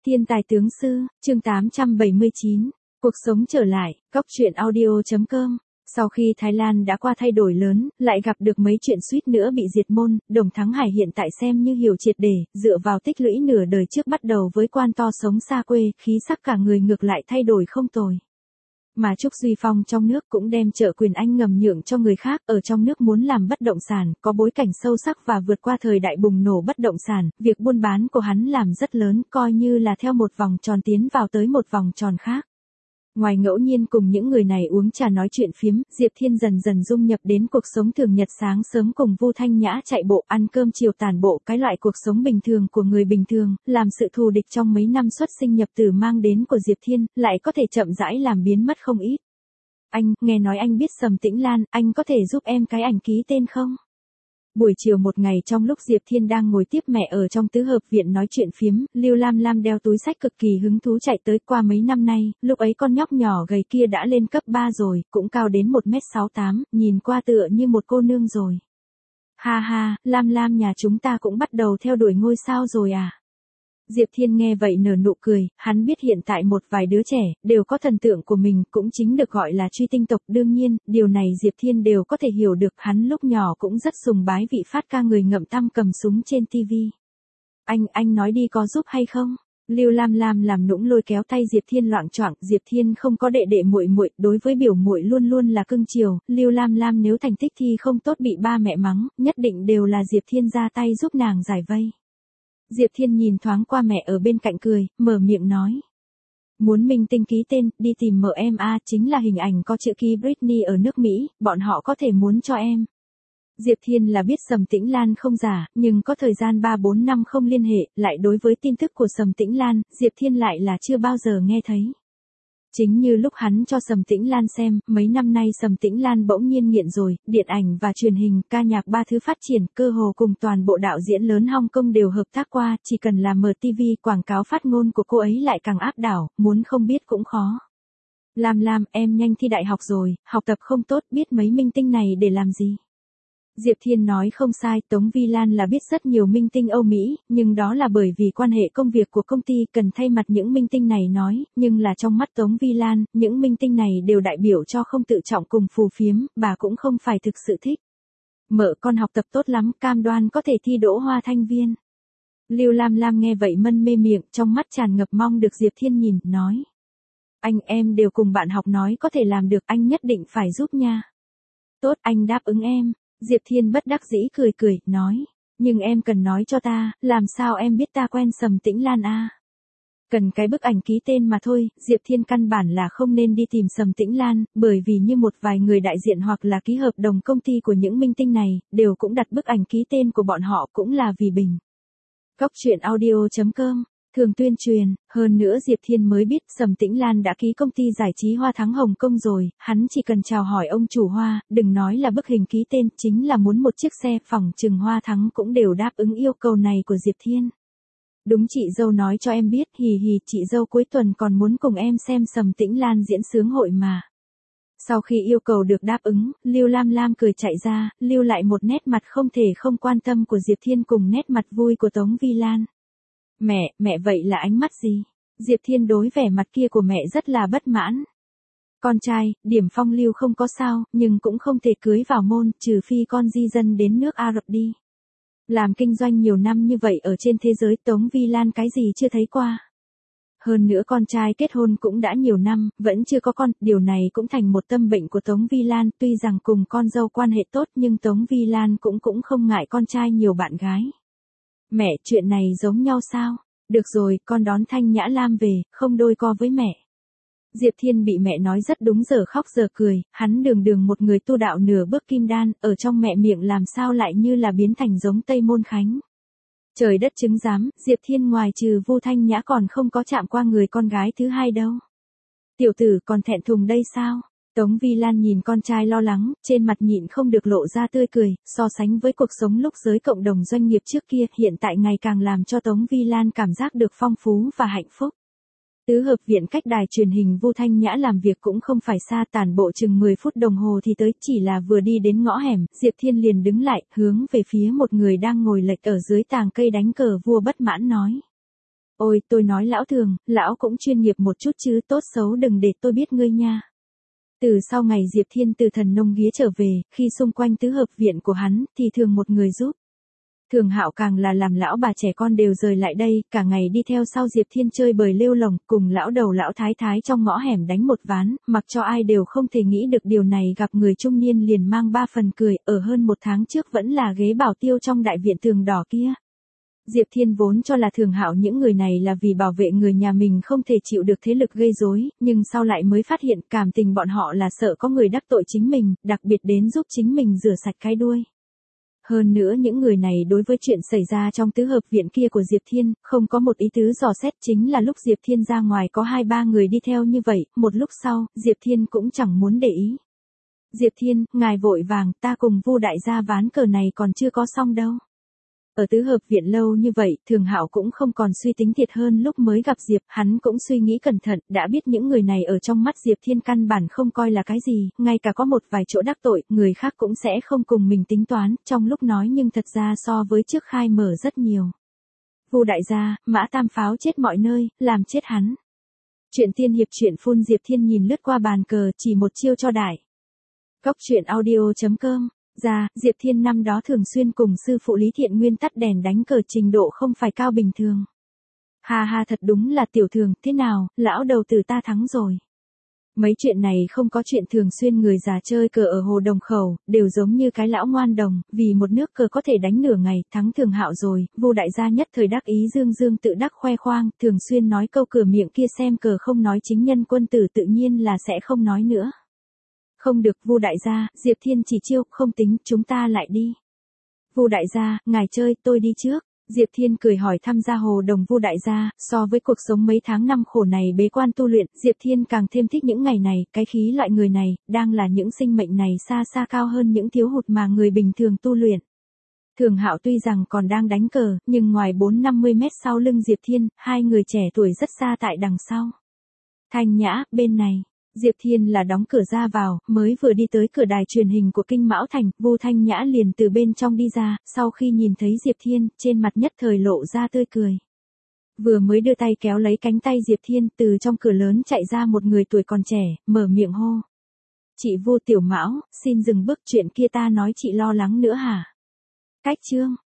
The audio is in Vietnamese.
Thiên tài tướng sư, chương 879, cuộc sống trở lại, góc truyện audio.com. Sau khi Thái Lan đã qua thay đổi lớn, lại gặp được mấy chuyện suýt nữa bị diệt môn, Đồng Thắng Hải hiện tại xem như hiểu triệt để, dựa vào tích lũy nửa đời trước bắt đầu với quan to sống xa quê, khí sắc cả người ngược lại thay đổi không tồi. Mà Trúc Duy Phong trong nước cũng đem chợ quyền Anh ngầm nhượng cho người khác, ở trong nước muốn làm bất động sản, có bối cảnh sâu sắc và vượt qua thời đại bùng nổ bất động sản, việc buôn bán của hắn làm rất lớn, coi như là theo một vòng tròn tiến vào tới một vòng tròn khác. Ngoài ngẫu nhiên cùng những người này uống trà nói chuyện phiếm, Diệp Thiên dần dần dung nhập đến cuộc sống thường nhật, sáng sớm cùng Vu Thanh Nhã chạy bộ, ăn cơm chiều tản bộ, cái loại cuộc sống bình thường của người bình thường, làm sự thù địch trong mấy năm xuất sinh nhập tử mang đến của Diệp Thiên, lại có thể chậm rãi làm biến mất không ít. Anh, nghe nói anh biết Sầm Tĩnh Lan, anh có thể giúp em cái ảnh ký tên không? Buổi chiều một ngày trong lúc Diệp Thiên đang ngồi tiếp mẹ ở trong tứ hợp viện nói chuyện phiếm, Lưu Lam Lam đeo túi sách cực kỳ hứng thú chạy tới. Qua mấy năm nay, lúc ấy con nhóc nhỏ gầy kia đã lên cấp 3 rồi, cũng cao đến 1m68, nhìn qua tựa như một cô nương rồi. Ha ha, Lam Lam nhà chúng ta cũng bắt đầu theo đuổi ngôi sao rồi à? Diệp Thiên nghe vậy nở nụ cười, hắn biết hiện tại một vài đứa trẻ, đều có thần tượng của mình, cũng chính được gọi là truy tinh tộc. Đương nhiên, điều này Diệp Thiên đều có thể hiểu được, hắn lúc nhỏ cũng rất sùng bái vị phát ca người ngậm tăm cầm súng trên TV. Anh nói đi có giúp hay không? Lưu Lam Lam làm nũng lôi kéo tay Diệp Thiên loạng choạng. Diệp Thiên không có đệ đệ muội muội, đối với biểu muội luôn luôn là cưng chiều. Lưu Lam Lam nếu thành tích thi không tốt bị ba mẹ mắng, nhất định đều là Diệp Thiên ra tay giúp nàng giải vây. Diệp Thiên nhìn thoáng qua mẹ ở bên cạnh cười, mở miệng nói. Muốn minh tinh ký tên, đi tìm MMA, chính là hình ảnh có chữ ký Britney ở nước Mỹ, bọn họ có thể muốn cho em. Diệp Thiên là biết Sầm Tĩnh Lan không giả, nhưng có thời gian 3-4 năm không liên hệ, lại đối với tin tức của Sầm Tĩnh Lan, Diệp Thiên lại là chưa bao giờ nghe thấy. Chính như lúc hắn cho Sầm Tĩnh Lan xem, mấy năm nay Sầm Tĩnh Lan bỗng nhiên nghiện rồi, điện ảnh và truyền hình, ca nhạc ba thứ phát triển, cơ hồ cùng toàn bộ đạo diễn lớn Hong Kong đều hợp tác qua, chỉ cần là mở TV, quảng cáo phát ngôn của cô ấy lại càng áp đảo, muốn không biết cũng khó. Lam Lam, em nhanh thi đại học rồi, học tập không tốt, biết mấy minh tinh này để làm gì? Diệp Thiên nói không sai, Tống Vi Lan là biết rất nhiều minh tinh Âu Mỹ, nhưng đó là bởi vì quan hệ công việc của công ty cần thay mặt những minh tinh này nói, nhưng là trong mắt Tống Vi Lan, những minh tinh này đều đại biểu cho không tự trọng cùng phù phiếm, bà cũng không phải thực sự thích. Mợ con học tập tốt lắm, cam đoan có thể thi đỗ Hoa Thanh Viên. Lưu Lam Lam nghe vậy mân mê miệng, trong mắt tràn ngập mong được Diệp Thiên nhìn, nói. Anh em đều cùng bạn học nói có thể làm được, anh nhất định phải giúp nha. Tốt, anh đáp ứng em. Diệp Thiên bất đắc dĩ cười cười, nói. Nhưng em cần nói cho ta, làm sao em biết ta quen Sầm Tĩnh Lan à? Cần cái bức ảnh ký tên mà thôi, Diệp Thiên căn bản là không nên đi tìm Sầm Tĩnh Lan, bởi vì như một vài người đại diện hoặc là ký hợp đồng công ty của những minh tinh này, đều cũng đặt bức ảnh ký tên của bọn họ cũng là vì bình. Góc truyện audio.com thường tuyên truyền, hơn nữa Diệp Thiên mới biết Sầm Tĩnh Lan đã ký công ty giải trí Hoa Thắng Hồng Kông rồi, hắn chỉ cần chào hỏi ông chủ Hoa, đừng nói là bức hình ký tên, chính là muốn một chiếc xe, phỏng chừng Hoa Thắng cũng đều đáp ứng yêu cầu này của Diệp Thiên. Đúng, chị dâu nói cho em biết, hì hì, chị dâu cuối tuần còn muốn cùng em xem Sầm Tĩnh Lan diễn sướng hội mà. Sau khi yêu cầu được đáp ứng, Lưu Lam Lam cười chạy ra, lưu lại một nét mặt không thể không quan tâm của Diệp Thiên cùng nét mặt vui của Tống Vi Lan. Mẹ vậy là ánh mắt gì? Diệp Thiên đối vẻ mặt kia của mẹ rất là bất mãn. Con trai, điểm phong lưu không có sao, nhưng cũng không thể cưới vào môn, trừ phi con di dân đến nước Ả Rập đi. Làm kinh doanh nhiều năm như vậy ở trên thế giới, Tống Vi Lan cái gì chưa thấy qua. Hơn nữa con trai kết hôn cũng đã nhiều năm, vẫn chưa có con, điều này cũng thành một tâm bệnh của Tống Vi Lan, tuy rằng cùng con dâu quan hệ tốt nhưng Tống Vi Lan cũng không ngại con trai nhiều bạn gái. Mẹ, chuyện này giống nhau sao? Được rồi, con đón Thanh Nhã Lam về, không đôi co với mẹ. Diệp Thiên bị mẹ nói rất đúng, giờ khóc giờ cười, hắn đường một người tu đạo nửa bước kim đan, ở trong mẹ miệng làm sao lại như là biến thành giống Tây Môn Khánh. Trời đất chứng giám, Diệp Thiên ngoài trừ Vu Thanh Nhã còn không có chạm qua người con gái thứ hai đâu. Tiểu tử còn thẹn thùng đây sao? Tống Vi Lan nhìn con trai lo lắng, trên mặt nhịn không được lộ ra tươi cười, so sánh với cuộc sống lúc giới cộng đồng doanh nghiệp trước kia, hiện tại ngày càng làm cho Tống Vi Lan cảm giác được phong phú và hạnh phúc. Tứ hợp viện cách đài truyền hình Vu Thanh Nhã làm việc cũng không phải xa, tản bộ chừng 10 phút đồng hồ thì tới, chỉ là vừa đi đến ngõ hẻm, Diệp Thiên liền đứng lại, hướng về phía một người đang ngồi lệch ở dưới tàng cây đánh cờ vua bất mãn nói. Ôi, tôi nói lão Thường, lão cũng chuyên nghiệp một chút chứ, tốt xấu đừng để tôi biết ngươi nha. Từ sau ngày Diệp Thiên từ Thần Nông Ghía trở về, khi xung quanh tứ hợp viện của hắn, thì thường một người giúp. Thường Hạo càng là làm lão bà trẻ con đều rời lại đây, cả ngày đi theo sau Diệp Thiên chơi bời lêu lồng, cùng lão đầu lão thái thái trong ngõ hẻm đánh một ván, mặc cho ai đều không thể nghĩ được điều này, gặp người trung niên liền mang 3 phần cười, ở hơn 1 tháng trước vẫn là ghế bảo tiêu trong đại viện tường đỏ kia. Diệp Thiên vốn cho là Thường Hạo những người này là vì bảo vệ người nhà mình không thể chịu được thế lực gây rối, nhưng sau lại mới phát hiện cảm tình bọn họ là sợ có người đắc tội chính mình, đặc biệt đến giúp chính mình rửa sạch cái đuôi. Hơn nữa những người này đối với chuyện xảy ra trong tứ hợp viện kia của Diệp Thiên, không có một ý tứ dò xét, chính là lúc Diệp Thiên ra ngoài có 2-3 người đi theo như vậy, một lúc sau, Diệp Thiên cũng chẳng muốn để ý. Diệp Thiên, ngài vội vàng, ta cùng Vu đại gia ván cờ này còn chưa có xong đâu. Ở tứ hợp viện lâu như vậy, Thường Hạo cũng không còn suy tính thiệt hơn lúc mới gặp Diệp, hắn cũng suy nghĩ cẩn thận, đã biết những người này ở trong mắt Diệp Thiên căn bản không coi là cái gì, ngay cả có một vài chỗ đắc tội, người khác cũng sẽ không cùng mình tính toán, trong lúc nói nhưng thật ra so với trước khai mở rất nhiều. Vu đại gia, Mã Tam Pháo chết mọi nơi, làm chết hắn. Chuyện tiên hiệp truyện phun Diệp Thiên nhìn lướt qua bàn cờ, chỉ một chiêu cho đại. Góc truyện audio.com Diệp Thiên năm đó thường xuyên cùng sư phụ Lý Thiện Nguyên tắt đèn đánh cờ, trình độ không phải cao bình thường. Ha ha, thật đúng là tiểu Thường, thế nào, lão đầu tử ta thắng rồi. Mấy chuyện này không có chuyện thường xuyên người già chơi cờ ở hồ Đồng Khẩu, đều giống như cái lão ngoan đồng, vì một nước cờ có thể đánh nửa ngày, thắng Thường Hạo rồi, Vu đại gia nhất thời đắc ý dương dương tự đắc khoe khoang, thường xuyên nói câu cửa miệng kia xem cờ không nói chính nhân quân tử tự nhiên là sẽ không nói nữa. Không được, Vu đại gia, Diệp Thiên chỉ chiêu, không tính, chúng ta lại đi. Vu đại gia, ngài chơi, tôi đi trước. Diệp Thiên cười hỏi thăm gia hồ đồng Vu đại gia, so với cuộc sống mấy tháng năm khổ này bế quan tu luyện, Diệp Thiên càng thêm thích những ngày này, cái khí loại người này, đang là những sinh mệnh này xa xa cao hơn những thiếu hụt mà người bình thường tu luyện. Thường Hạo tuy rằng còn đang đánh cờ, nhưng ngoài 4-50 mét sau lưng Diệp Thiên, 2 người trẻ tuổi rất xa tại đằng sau. Thanh Nhã, bên này. Diệp Thiên là đóng cửa ra vào, mới vừa đi tới cửa đài truyền hình của Kinh Mão Thành, Vu Thanh Nhã liền từ bên trong đi ra, sau khi nhìn thấy Diệp Thiên, trên mặt nhất thời lộ ra tươi cười. Vừa mới đưa tay kéo lấy cánh tay Diệp Thiên, từ trong cửa lớn chạy ra một người tuổi còn trẻ, mở miệng hô. Chị Vu tiểu Mão, xin dừng bước, chuyện kia ta nói chị lo lắng nữa hả? Cách chương.